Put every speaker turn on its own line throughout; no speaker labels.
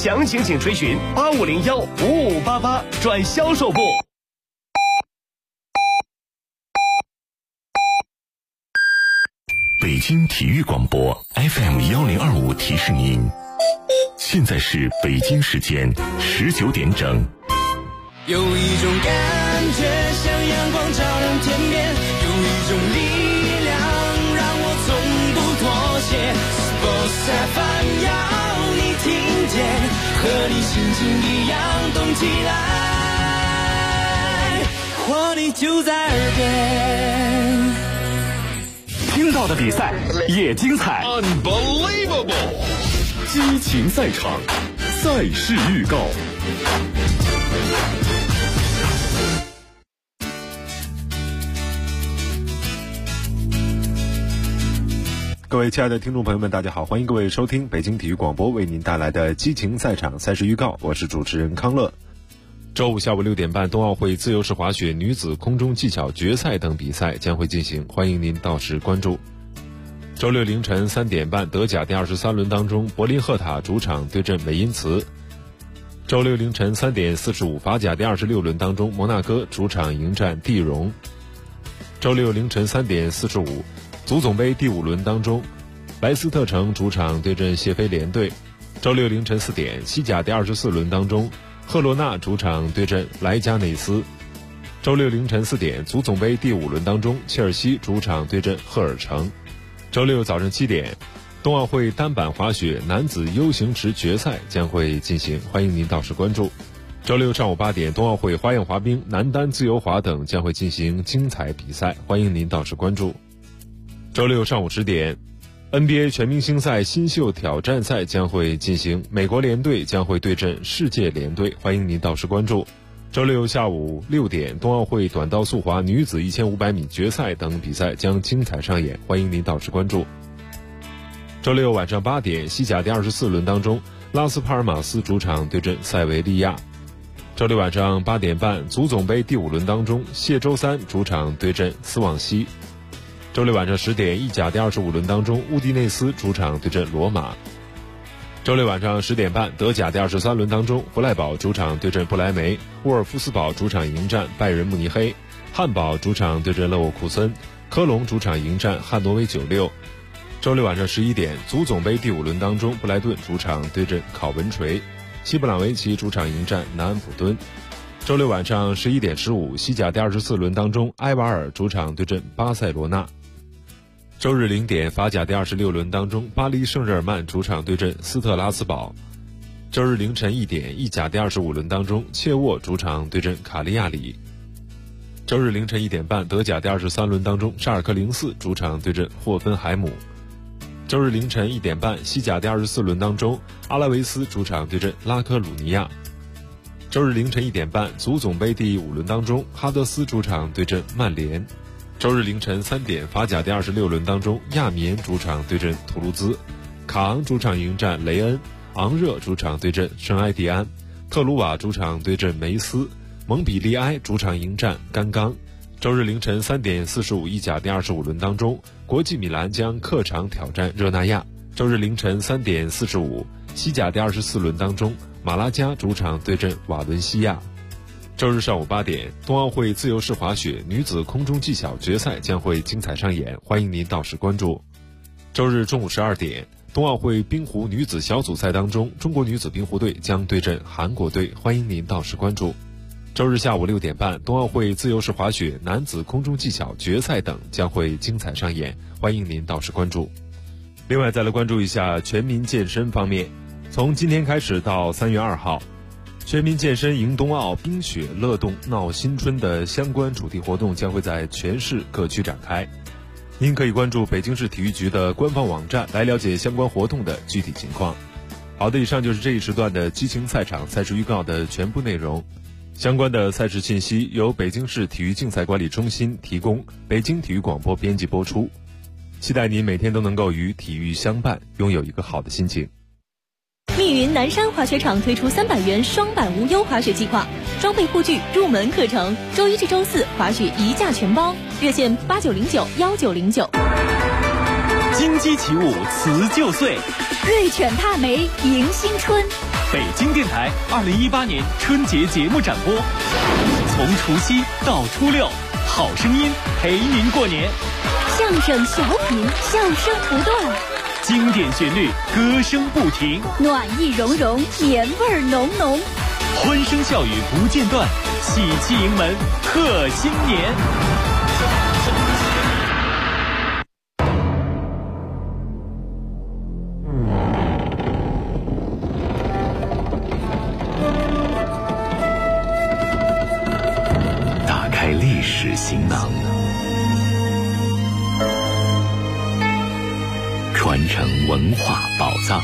详情请垂询85015588转销售部。
北京体育广播 FM1025提示您，现在是北京时间19点整。
有一种感觉像阳光照亮天边，有一种力量让我从不妥协。Sports FM 要你听见，和你心情一样动起来，活力就在耳边。
听到的比赛也精彩
，Unbelievable！
激情赛场，赛事预告。各位亲爱的听众朋友们，大家好，欢迎各位收听北京体育广播为您带来的激情赛场赛事预告，我是主持人康乐。
周五下午6点半，冬奥会自由式滑雪女子空中技巧决赛等比赛将会进行，欢迎您到时关注。周六凌晨3点半，德甲第23轮当中，柏林赫塔主场对阵美因茨。周六凌晨3点45，法甲第26轮当中，摩纳哥主场迎战蒂荣。周六凌晨3点45，足总杯第5轮当中，莱斯特城主场对阵谢菲联队。周六凌晨4点，西甲第24轮当中，赫罗纳主场对阵莱加内斯。周六凌晨4点，足总杯第5轮当中，切尔西主场对阵赫尔城。周六早上7点，冬奥会单板滑雪男子 U 型池决赛将会进行，欢迎您到时关注。周六上午8点，冬奥会花样滑冰、男单自由滑等将会进行精彩比赛，欢迎您到时关注。周六上午10点，NBA 全明星赛新秀挑战赛将会进行，美国联队将会对阵世界联队，欢迎您到时关注。周六下午6点，冬奥会短道速滑女子1500米决赛等比赛将精彩上演，欢迎您到时关注。周六晚上8点，西甲第24轮当中，拉斯帕尔马斯主场对阵塞维利亚。周六晚上8点半，足总杯第5轮当中，谢周三主场对阵斯旺西。周六晚上10点，意甲第25轮当中，乌迪内斯主场对阵罗马。周六晚上10点半，德甲第23轮当中，弗赖堡主场对阵不莱梅，沃尔夫斯堡主场迎战拜仁慕尼黑，汉堡主场对阵勒沃库森，科隆主场迎战汉诺威96。周六晚上11点，足总杯第5轮当中，布莱顿主场对阵考文垂，西布朗维奇主场迎战南安普敦。周六晚上11点15，西甲第24轮当中，埃瓦尔主场对阵巴塞罗那。周日0点，法甲第26轮当中，巴黎圣日耳曼主场对阵斯特拉斯堡。周日凌晨1点，意甲第25轮当中，切沃主场对阵卡利亚里。周日凌晨1点半，德甲第23轮当中，沙尔克04主场对阵霍芬海姆。周日凌晨1点半，西甲第24轮当中，阿拉维斯主场对阵拉科鲁尼亚。周日凌晨1点半，足总杯第5轮当中，哈德斯主场对阵曼联。周日凌晨3点，法甲第26轮当中，亚眠主场对阵图卢兹，卡昂主场迎战雷恩，昂热主场对阵圣埃蒂安，特鲁瓦主场对阵梅斯，蒙彼利埃主场迎战甘冈。周日凌晨3点45，意甲第25轮当中，国际米兰将客场挑战热那亚。周日凌晨3点45，西甲第24轮当中，马拉加主场对阵瓦伦西亚。周日上午8点，冬奥会自由式滑雪女子空中技巧决赛将会精彩上演，欢迎您到时关注。周日中午12点，冬奥会冰壶女子小组赛当中，中国女子冰壶队将对阵韩国队，欢迎您到时关注。周日下午6点半，冬奥会自由式滑雪男子空中技巧决赛等将会精彩上演，欢迎您到时关注。另外再来关注一下全民健身方面，从今天开始到3月2号，全民健身迎冬奥，冰雪乐动闹新春的相关主题活动将会在全市各区展开。您可以关注北京市体育局的官方网站来了解相关活动的具体情况。好的，以上就是这一时段的激情赛场赛事预告的全部内容。相关的赛事信息由北京市体育竞赛管理中心提供，北京体育广播编辑播出。期待您每天都能够与体育相伴，拥有一个好的心情。
密云南山滑雪场推出300元双板无忧滑雪计划，装备护具、入门课程，周1至周4滑雪一价全包，热线89091909。
金鸡起舞辞旧岁，
瑞犬踏梅迎新春。
北京电台2018年春节节目展播，从除夕到初六，好声音陪您过年。
相声小品，笑声不断，
经典旋律，歌声不停，
暖意融融，年味儿浓浓，
欢声笑语不间断，喜气迎门贺新年。
打开历史行囊，传承文化宝藏。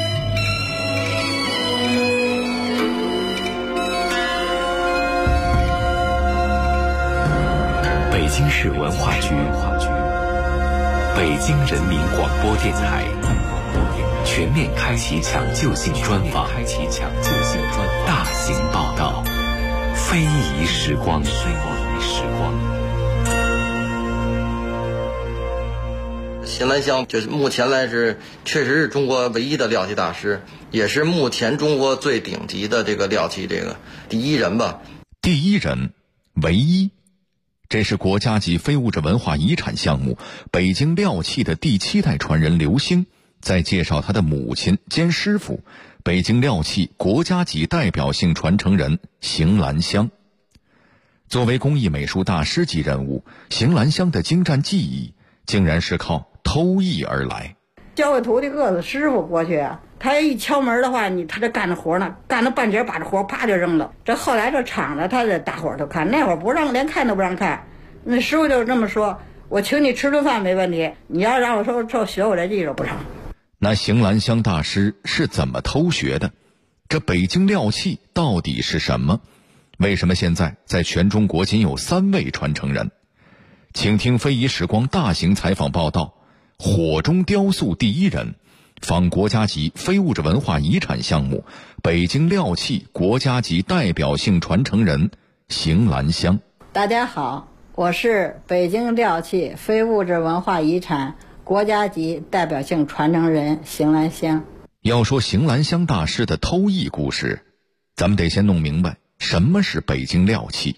北京市文化局、北京人民广播电台全面开启抢救性专访，大型报道，非遗时光。
邢兰香就是目前来是确实是中国唯一的料器大师，也是目前中国最顶级的这个料器这个第一人吧。
第一人，唯一。这是国家级非物质文化遗产项目北京料器的第7代传人刘兴，在介绍他的母亲兼师傅，北京料器国家级代表性传承人邢兰香。作为工艺美术大师级人物，邢兰香的精湛技艺竟然是靠偷艺而来。
教个徒弟饿死师傅过去啊，他一敲门的话，他这干着活呢，干到半截把这活啪就扔了。这后来这厂子他大伙儿都看，那会儿不让，连看都不让看。那师傅就是这么说，我请你吃顿饭没问题，你要让我说学我这技术不成。
那邢兰香大师是怎么偷学的？这北京料器到底是什么？为什么现在在全中国仅有3位传承人？请听非遗时光大型采访报道，火中雕塑第一人，访国家级非物质文化遗产项目北京料器国家级代表性传承人邢兰香。
大家好，我是北京料器非物质文化遗产国家级代表性传承人邢兰香。
要说邢兰香大师的偷艺故事，咱们得先弄明白什么是北京料器。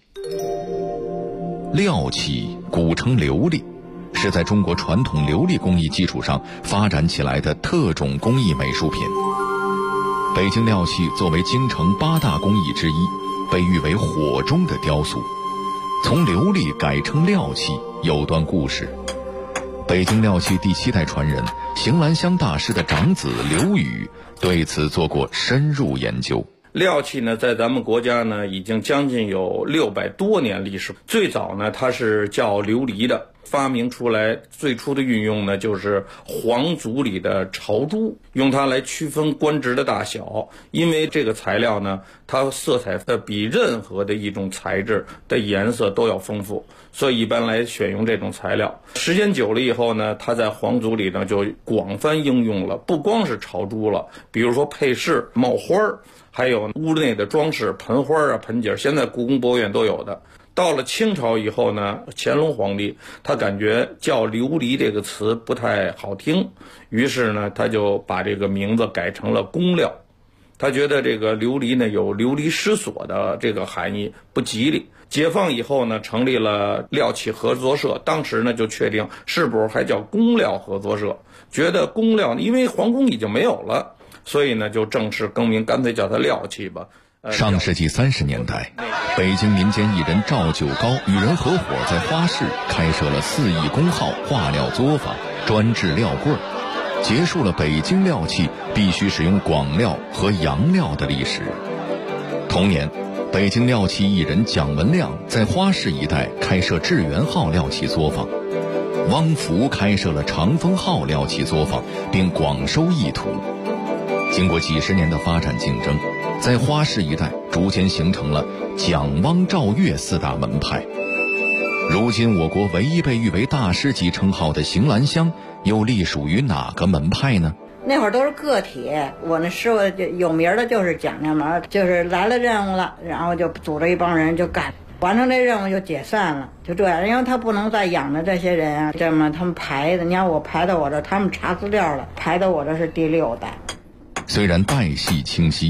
料器古称琉璃，是在中国传统琉璃工艺基础上发展起来的特种工艺美术品。北京料器作为京城8大工艺之一，被誉为火中的雕塑。从琉璃改成料器有段故事。北京料器第7代传人邢兰香大师的长子刘宇对此做过深入研究。
料器呢，在咱们国家呢，已经将近有600多年历史。最早呢，它是叫琉璃的，发明出来最初的运用呢，就是皇族里的朝珠，用它来区分官职的大小。因为这个材料呢，它色彩比任何的一种材质的颜色都要丰富，所以一般来选用这种材料。时间久了以后呢，它在皇族里呢就广泛应用了，不光是朝珠了，比如说配饰、帽花儿，还有屋内的装饰，盆花啊、盆景，现在故宫博物院都有的。到了清朝以后呢，乾隆皇帝他感觉叫琉璃这个词不太好听，于是呢他就把这个名字改成了工料。他觉得这个琉璃呢有流离失所的这个含义，不吉利。解放以后呢，成立了料器合作社，当时呢就确定是不是还叫工料合作社，觉得工料因为皇宫已经没有了，所以呢就正式更名，干脆叫它料器吧。
上世纪30年代，北京民间艺人赵九高与人合伙在花市开设了4亿工号化料作坊，专制料棍，结束了北京料器必须使用广料和洋料的历史。同年，北京料器艺人蒋文亮在花市一带开设致元号料器作坊，汪福开设了长风号料器作坊，并广收艺徒。经过几十年的发展竞争，在花市一带逐渐形成了蒋、汪、赵、岳4大门派。如今我国唯一被誉为大师级称号的邢兰香又隶属于哪个门派呢？
那会儿都是个体，我那师傅就有名的就是蒋家门，就是来了任务了，然后就组织一帮人就干，完成这任务就解散了，就这样。因为他不能再养着这些人啊，这么他们排的，你看我排到我这，他们查资料了，排到我这是第6代。
虽然代系清晰，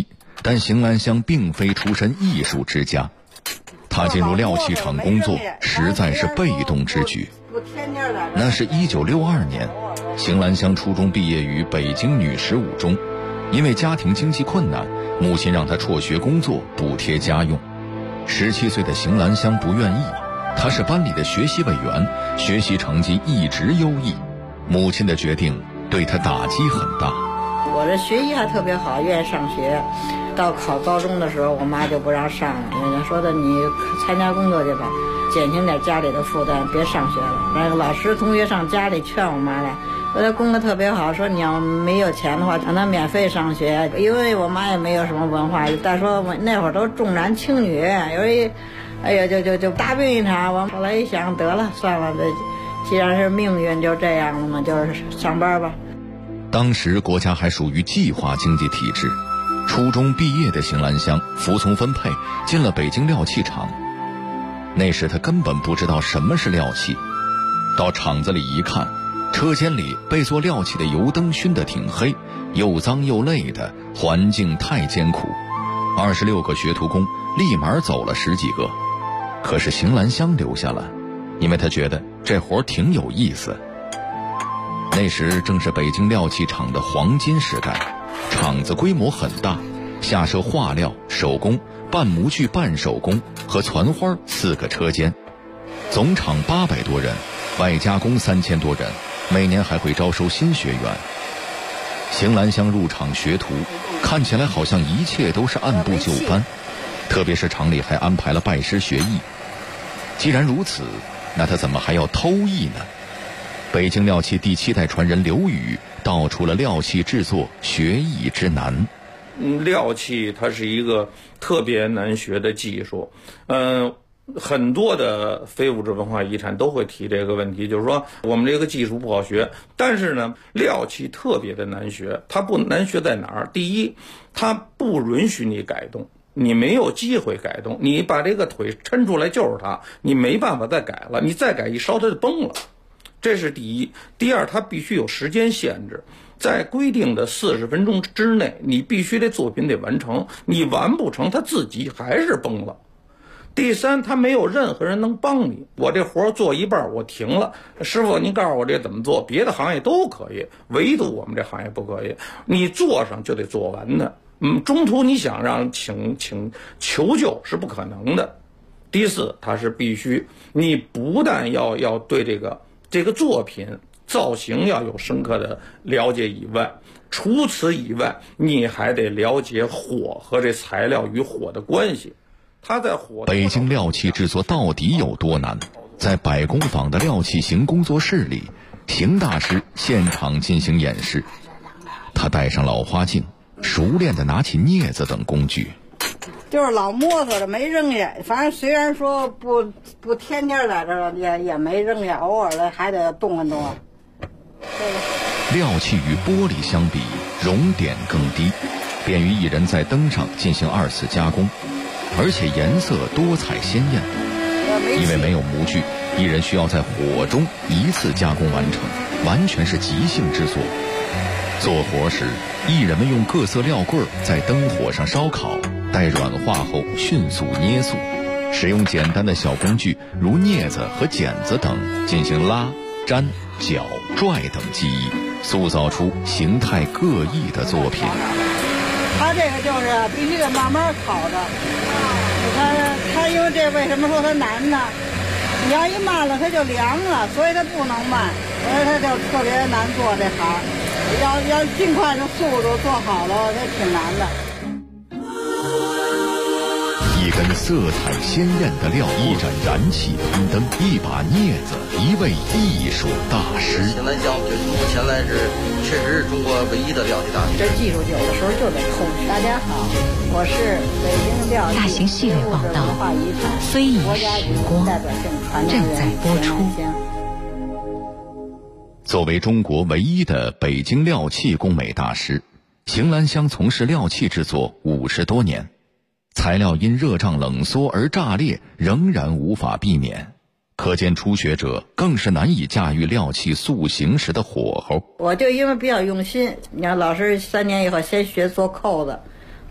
但邢兰香并非出身艺术之家，她进入料器厂工作实在是被动之举。那是1962年，邢兰香初中毕业于北京女十五中，因为家庭经济困难，母亲让她辍学工作补贴家用。17岁的邢兰香不愿意，她是班里的学习委员，学习成绩一直优异，母亲的决定对她打击很大。
我这学习还特别好，愿意上学。到考高中的时候，我妈就不让上了，人家说的你参加工作去吧，减轻点家里的负担，别上学了。那个老师同学上家里劝我妈来，说她功课特别好，说你要没有钱的话，让她免费上学。因为我妈也没有什么文化，再说我那会儿都重男轻女，有一，哎呀就大病一场。我后来一想，得了，算了，这既然是命运就这样了嘛，就是上班吧。
当时国家还属于计划经济体制，初中毕业的邢兰香服从分配进了北京料器厂。那时他根本不知道什么是料器，到厂子里一看，车间里被做料器的油灯熏得挺黑，又脏又累的，环境太艰苦。26个学徒工立马走了10几个，可是邢兰香留下了，因为他觉得这活挺有意思。那时正是北京料器厂的黄金时代，厂子规模很大，下设化料、手工、半模具半手工和攒花4个车间，总厂800多人，外加工3000多人，每年还会招收新学员。邢兰香入厂学徒，看起来好像一切都是按部就班，特别是厂里还安排了拜师学艺。既然如此，那他怎么还要偷艺呢？北京料器第7代传人刘宇道出了料器制作学艺之难。
料器它是一个特别难学的技术，很多的非物质文化遗产都会提这个问题，就是说我们这个技术不好学。但是呢，料器特别的难学。它不难学在哪儿？第一，它不允许你改动，你没有机会改动。你把这个腿抻出来就是它，你没办法再改了，你再改一烧它就崩了。这是第一。第二，它必须有时间限制，在规定的40分钟之内，你必须这作品得完成，你完不成，它自己还是崩了。第三，它没有任何人能帮你。我这活做一半，我停了，师傅您告诉我这怎么做？别的行业都可以，唯独我们这行业不可以。你做上就得做完的，中途你想让请求救是不可能的。第四，它是必须，你不但要对这个作品造型要有深刻的了解以外，除此以外，你还得了解火和这材料与火的关系。它在火。
北京料器制作到底有多难？在百工坊的料器型工作室里，邢大师现场进行演示。他戴上老花镜，熟练地拿起镊子等工具。
就是老摸索着没扔下，反正虽然说不天天在这儿，也没扔下，偶尔的还得动换动。
料器与玻璃相比，熔点更低，便于艺人在灯上进行2次加工，而且颜色多彩鲜艳。因为没有模具，艺人需要在火中一次加工完成，完全是即兴制作。做活时，艺人们用各色料棍在灯火上烧烤，待软化后迅速捏塑，使用简单的小工具如镊子和剪子等进行拉、粘、绞、拽等技艺，塑造出形态各异的作品。
它这个就是必须得慢慢烤的，它因为这为什么说它难呢？你要一慢了它就凉了，所以它不能慢，所以它就特别难做这行。要尽快的速度做好了，它挺难的。
一根色彩鲜艳的料，一盏燃气喷灯，一把镊子，一位艺术大师。
邢兰香就是目前来是确实是中国唯一的料器大师。
这技术有的时候就得偷取。大家好，我是北京料器
大型系列报道《非遗时光》正在播出。
作为中国唯一的北京料器工美大师，邢兰香从事料器制作50多年，材料因热胀冷缩而炸裂仍然无法避免，可见初学者更是难以驾驭料器塑形时的火候。
我就因为比较用心，你看老师3年以后先学做扣子，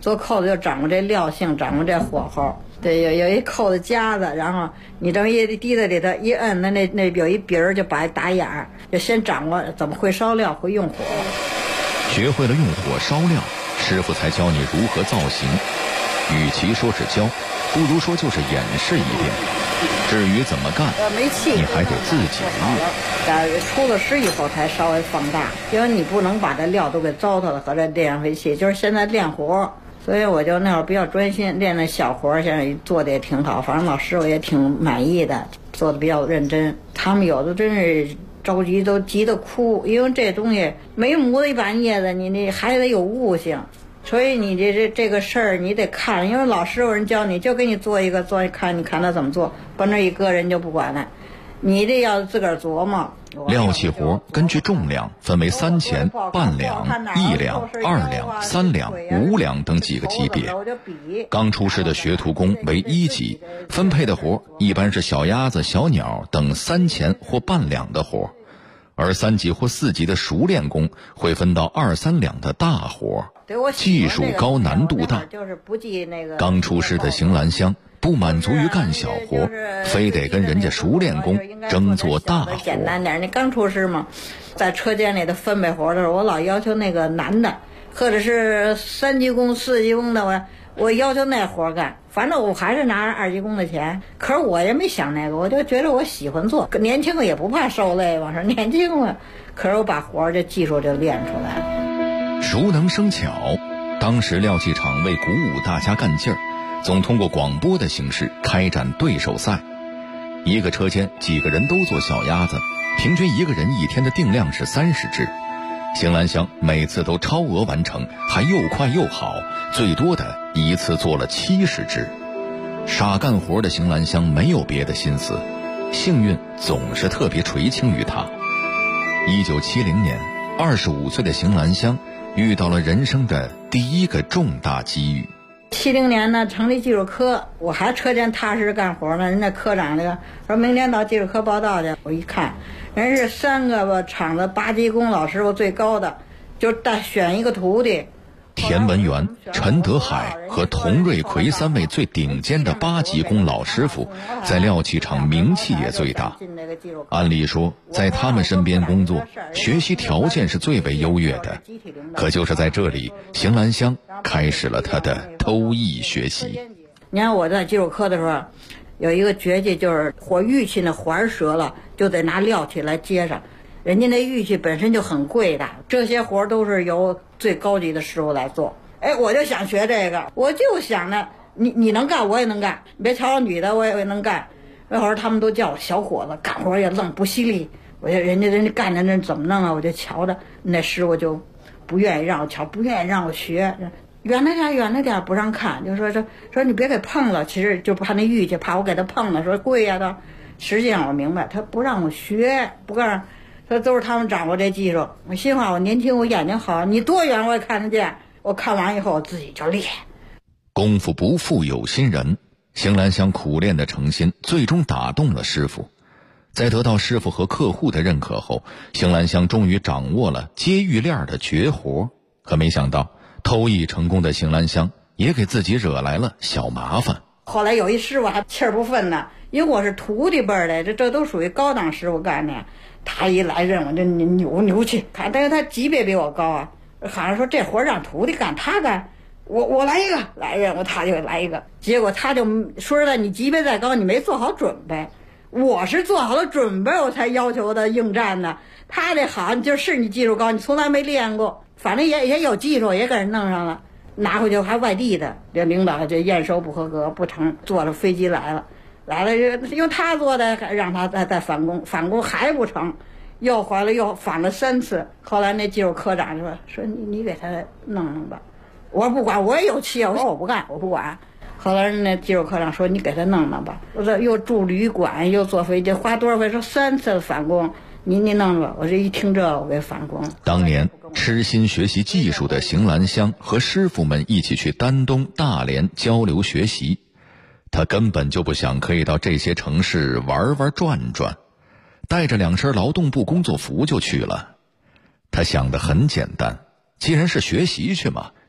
做扣子就掌握这料性，掌握这火候。对，有一扣子夹子，然后你这么一滴在里头一摁，那有一鼻儿就把打眼儿，就先掌握怎么会烧料，会用火。
学会了用火烧料，师傅才教你如何造型。与其说是教，不如说就是演示一遍。至于怎么干，
没气
你还得自己
练。出了师以后才稍微放大，因为你不能把这料都给糟蹋了和这练回气。就是现在练活，所以我就那会儿比较专心练那小活，现在做的也挺好，反正老师我也挺满意的，做的比较认真。他们有的真是着急，都急得哭，因为这东西没磨一把镊子，你还得有悟性。所以你这个事儿你得看，因为老师有人教你，就给你做一个做一看，你看他怎么做，把那一搁人就不管了，你这要自个儿琢磨。
料器活根据重量分为3钱、半两、1两、2两、3两、5两等几个级别。刚出师的学徒工为1级，分配的活一般是小鸭子、小鸟等3钱或半两的活，而3级或4级的熟练工会分到2、3两的大活，技术高难度大。刚出师的邢兰香不满足于干小活，非得跟人家熟练工争做大活。
简单点，你刚出师嘛，在车间里的分配活的时候，我老要求那个男的，或者是3级工、4级工的，我要求那活干。反正我还是拿2级工的钱，可是我也没想那个，我就觉得我喜欢做，年轻也不怕受累嘛，说年轻嘛，可是我把活这技术就练出来了。
熟能生巧，当时料器厂为鼓舞大家干劲儿，总通过广播的形式开展对手赛。一个车间几个人都做小鸭子，平均一个人一天的定量是30只。邢兰香每次都超额完成，还又快又好，最多的一次做了70只。傻干活的邢兰香没有别的心思，幸运总是特别垂青于她。1970年，25岁的邢兰香遇到了人生的第一个重大机遇。
70年呢，成立技术科，我还车间踏实干活呢。人家科长那个说明天到技术科报道去，我一看，人是3个厂子8级工老师傅最高的，就选一个徒弟。
田文元、陈德海和童瑞奎3位最顶尖的8级工老师傅，在料器厂名气也最大。按理说，在他们身边工作，学习条件是最为优越的。可就是在这里，邢兰香开始了她的偷艺学习。
你看我在技术科的时候，有一个绝技，就是火玉器那环折了，就得拿料器来接上。人家那玉器本身就很贵的，这些活都是由最高级的师傅来做。我就想学这个，我就想呢，你能干我也能干，你别瞧我女的我也能干。那会儿他们都叫我小伙子，干活也愣不犀利。我说人家干的那怎么弄啊？我就瞧着那师傅就不愿意让我瞧，不愿意让我学，远了点不让看，就说你别给碰了。其实就怕那玉器，怕我给他碰了，说贵呀的。实际上我明白，他不让我学，不告诉。这都是他们掌握这技术。我心话，我年轻，我眼睛好，你多远我也看得见。我看完以后，我自己就练。
功夫不负有心人，邢兰香苦练的诚心最终打动了师傅。在得到师傅和客户的认可后，邢兰香终于掌握了接玉链的绝活。可没想到，偷艺成功的邢兰香也给自己惹来了小麻烦。
后来有一师傅还气儿不忿呢，因为我是徒弟辈的，这都属于高档师傅干的。他一来认我这牛气，但是他级别比我高啊，好像说这活让徒弟干，他干，我来一个，来认我他就来一个，结果他就说实在，你级别再高，你没做好准备，我是做好了准备我才要求的应战的，他这好就是你技术高，你从来没练过，反正也有技术，也给人弄上了，拿回去还外地的，这领导这验收不合格不成，坐着飞机来了，因为他做的，让他再返工还不成，又回来又返了3次。后来那技术科长说你给他弄弄吧，我说不管，我也有气，我说我不干，我不管。后来那技术科长说你给他弄弄吧，我说又住旅馆又坐飞机，花多少费？说3次返工，你弄吧。我这一听这我给返工。
当年痴心学习技术的邢兰香和师傅们一起去丹东、大连交流学习。他根本就不想可以到这些城市玩转转，带着2身劳动部工作服就去了。他想得很简单，既然是学习去嘛，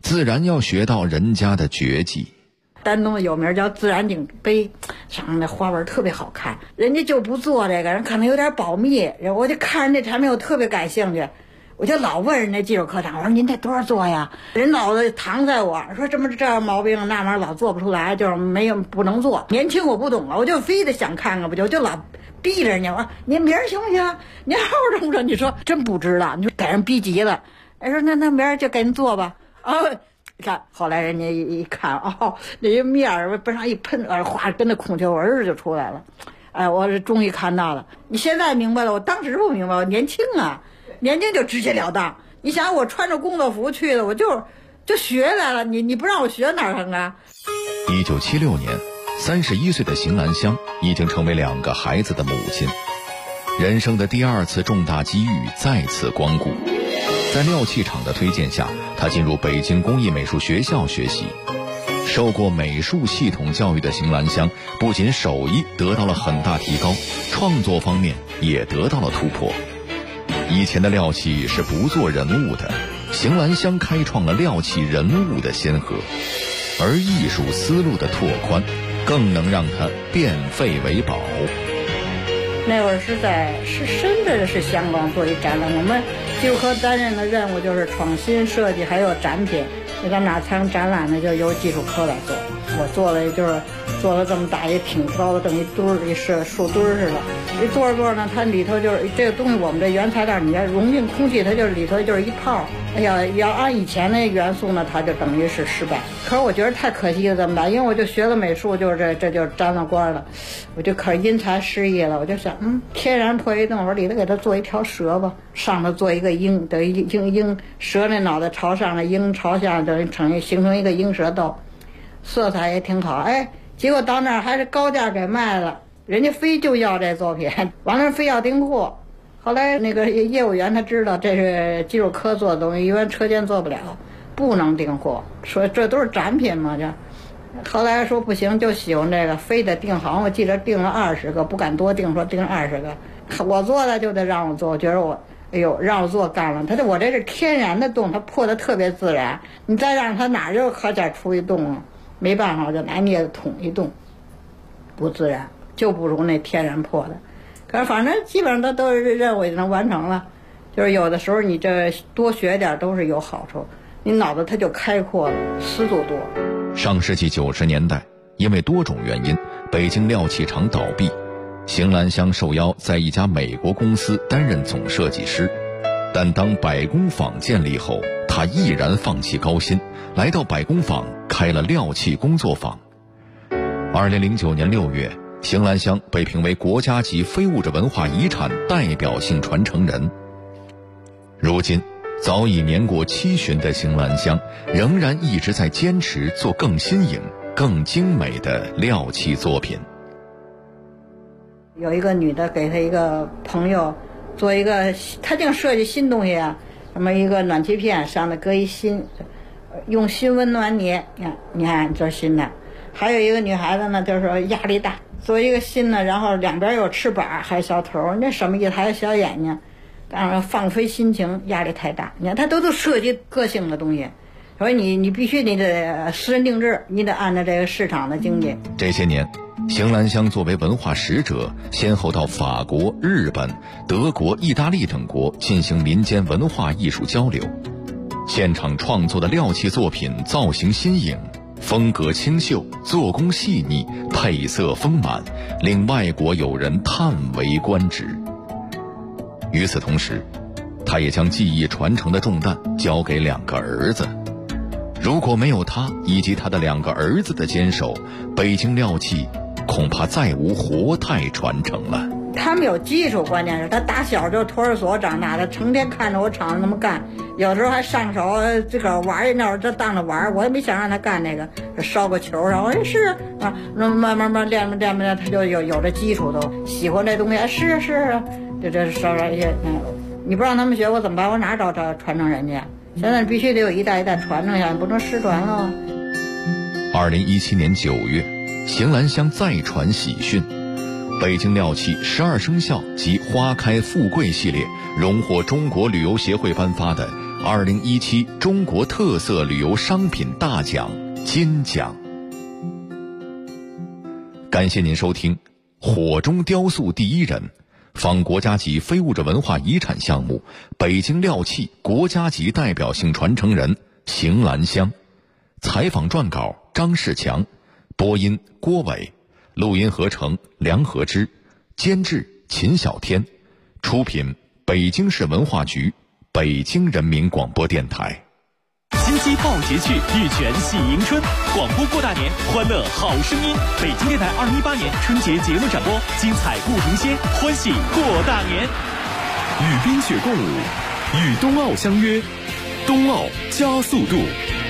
自然要学到人家的绝技。
丹东有名叫自然景碑，上面的花纹特别好看，人家就不做这个，人可能有点保密，我就看人家产品我特别感兴趣，我就老问人家技术科长，我说您这多少做呀？人老子搪塞我说这样毛病那玩意儿老做不出来，就是没有不能做。年轻我不懂啊，我就非得想看看，不就老逼着人家，我说您明儿行不行？您后这么着，你说真不知道，你就给人逼急了。人说那明儿就给您做吧。你看，后来人家一看，那一面儿不上一喷，哗，跟那孔雀纹儿就出来了。哎，我是终于看到了。你现在明白了，我当时不明白，我年轻啊，年轻就直截了当。你想，我穿着工作服去的，我就学来了。你不让我学哪儿成啊
？1976年，31岁的邢兰香已经成为2个孩子的母亲，人生的第2次重大机遇再次光顾。在料器厂的推荐下，他进入北京工艺美术学校学习。受过美术系统教育的邢兰香，不仅手艺得到了很大提高，创作方面也得到了突破。以前的料器是不做人物的，邢兰香开创了料器人物的先河，而艺术思路的拓宽，更能让他变废为宝。
那会儿是深圳市香港做一展览，我们技术科担任的任务就是创新设计还有展品。你到哪参展览呢，就由技术科来做。我做了这么大也挺高的，等于墩儿一树墩儿似的。一做着做着呢，它里头就是这个东西，我们这原材料你要融进空气，它就是里头就是一泡。要按以前那元素呢，它就等于是失败。可是我觉得太可惜了，这么大，因为我就学了美术，就是这就沾了光了，我就可是因材施艺了。我就想，天然破一洞，我说里头给它做一条蛇吧，上头做一个鹰，等于鹰蛇那脑袋朝上的，鹰朝下，等于形成一个鹰蛇斗，色彩也挺好。结果到那儿还是高价给卖了，人家非就要这作品，完了非要订货。后来那个业务员他知道这是技术科做的东西，因为车间做不了，不能订货，说这都是展品嘛。这后来说不行，就喜欢这个，非得订，好像我记得订了20个，不敢多订，说订20个，我做的就得让我做。我觉得我让我做干了，我这是天然的洞，它破的特别自然，你再让它哪就可点出一洞啊？没办法，我就拿镊子捅一洞，不自然，就不如那天然破的。可是反正基本上都是任务已经完成了，就是有的时候你这多学点都是有好处，你脑子它就开阔了，思路多。
上世纪90年代，因为多种原因，北京料器厂倒闭，邢兰香受邀在一家美国公司担任总设计师。但当百工坊建立后，他毅然放弃高薪，来到百工坊开了料器工作坊。2009年6月，邢兰香被评为国家级非物质文化遗产代表性传承人。如今早已年过70的邢兰香，仍然一直在坚持做更新颖、更精美的料器作品。
有一个女的给她一个朋友做一个，她净设计新东西啊，什么一个暖气片上头搁一芯，用芯温暖你，你看这是新的。还有一个女孩子呢，就是说压力大，做一个芯呢，然后两边有翅膀还有小头，那什么意思？还有小眼睛，当然放飞心情，压力太大。你看她都设计个性的东西，所以你必须你得私人定制，你得按照这个市场的经济。
这些年，邢兰香作为文化使者，先后到法国、日本、德国、意大利等国进行民间文化艺术交流。现场创作的料器作品造型新颖，风格清秀，做工细腻，配色丰满，令外国友人叹为观止。与此同时，他也将技艺传承的重担交给2个儿子。如果没有他以及他的2个儿子的坚守，北京料器恐怕再无活态传承了。
他们有技术，关键是他打小就托儿所长大的，成天看着我厂子那么干，有时候还上手自个儿玩一那，就当着玩，我也没想让他干那个，烧个球，然后是啊，那慢慢练，他就有这基础，都喜欢这东西，是，这烧一些，你不让他们学，我怎么办？我哪找传承人家？现在必须得有一代一代传承下来，不能失传了。
2017年9月，邢兰香再传喜讯。北京料器12生肖及花开富贵系列荣获中国旅游协会颁发的 2017中国特色旅游商品大奖金奖。感谢您收听火中雕塑第一人，访国家级非物质文化遗产项目北京料器国家级代表性传承人邢兰香，采访撰稿张世强，播音郭伟，录音合成梁和之，监制秦小天，出品北京市文化局北京人民广播电台。
金鸡报捷去，玉泉喜迎春，广播过大年，欢乐好声音。北京电台2018年春节节目展播，精彩不停歇，欢喜过大年。
与冰雪共舞，与冬奥相约，冬奥加速度。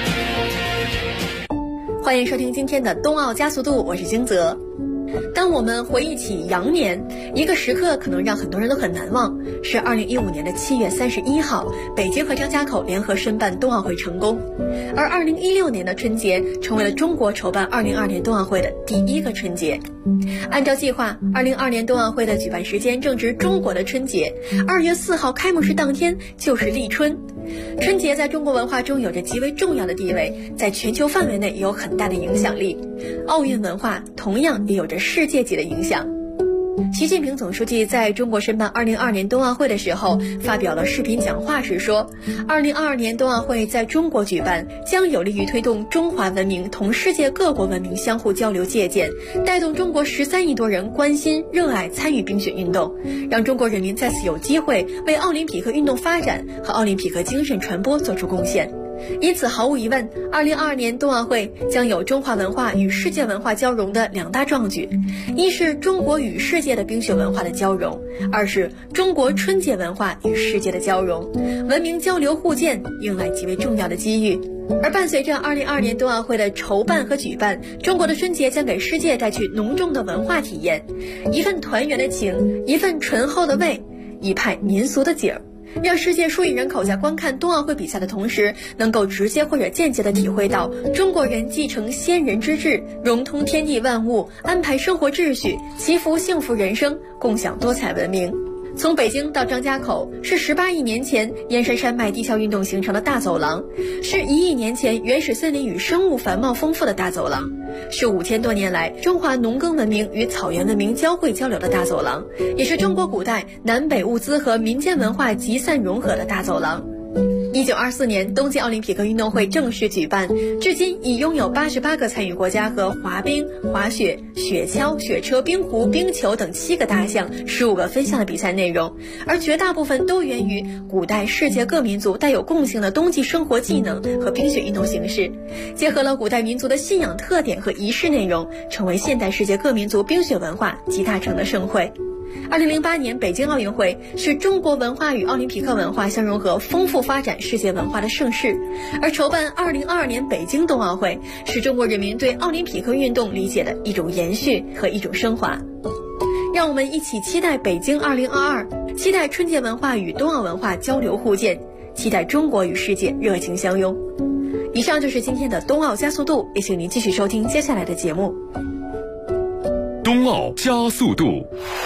欢迎收听今天的冬奥加速度，我是金泽。当我们回忆起羊年，一个时刻可能让很多人都很难忘，是2015年的7月31号，北京和张家口联合申办冬奥会成功。而2016年的春节成为了中国筹办2022年冬奥会的第一个春节。按照计划，2022年冬奥会的举办时间正值中国的春节，2月4号开幕式当天就是立春。春节在中国文化中有着极为重要的地位，在全球范围内也有很大的影响力。奥运文化同样也有着世界级的影响。习近平总书记在中国申办2022年冬奥会的时候发表了视频讲话时说，2022年冬奥会在中国举办，将有利于推动中华文明同世界各国文明相互交流借鉴，带动中国13亿多人关心、热爱、参与冰雪运动，让中国人民再次有机会为奥林匹克运动发展和奥林匹克精神传播做出贡献。因此，毫无疑问，2022年冬奥会将有中华文化与世界文化交融的2大壮举：一是中国与世界的冰雪文化的交融，二是中国春节文化与世界的交融，文明交流互鉴，迎来极为重要的机遇。而伴随着2022年冬奥会的筹办和举办，中国的春节将给世界带去浓重的文化体验，一份团圆的情，一份醇厚的味，一派民俗的景儿，让世界数亿人口在观看冬奥会比赛的同时，能够直接或者间接地体会到中国人继承先人之志，融通天地万物，安排生活秩序，祈福幸福人生，共享多彩文明。从北京到张家口，是18亿年前燕山山脉地壳运动形成的大走廊，是1亿年前原始森林与生物繁茂丰富的大走廊，是5000多年来中华农耕文明与草原文明交汇交流的大走廊，也是中国古代南北物资和民间文化集散融合的大走廊。1924年冬季奥林匹克运动会正式举办，至今已拥有88个参与国家和滑冰、滑雪、雪橇、雪车、冰壶、冰球等7个大项、15个分项的比赛内容，而绝大部分都源于古代世界各民族带有共性的冬季生活技能和冰雪运动形式，结合了古代民族的信仰特点和仪式内容，成为现代世界各民族冰雪文化集大成的盛会。2008年北京奥运会是中国文化与奥林匹克文化相融合、丰富发展世界文化的盛事，而筹办2022年北京冬奥会是中国人民对奥林匹克运动理解的一种延续和一种升华。让我们一起期待北京2022，期待春节文化与冬奥文化交流互鉴，期待中国与世界热情相拥。以上就是今天的冬奥加速度，也请您继续收听接下来的节目。
冬奥加速度。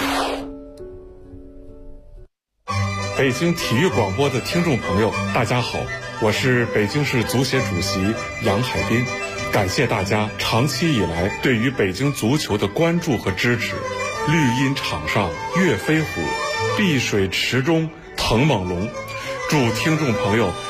北京体育广播的听众朋友，大家好，我是北京市足协主席杨海滨，感谢大家长期以来对于北京足球的关注和支持。绿茵场上跃飞虎，碧水池中腾猛龙，祝听众朋友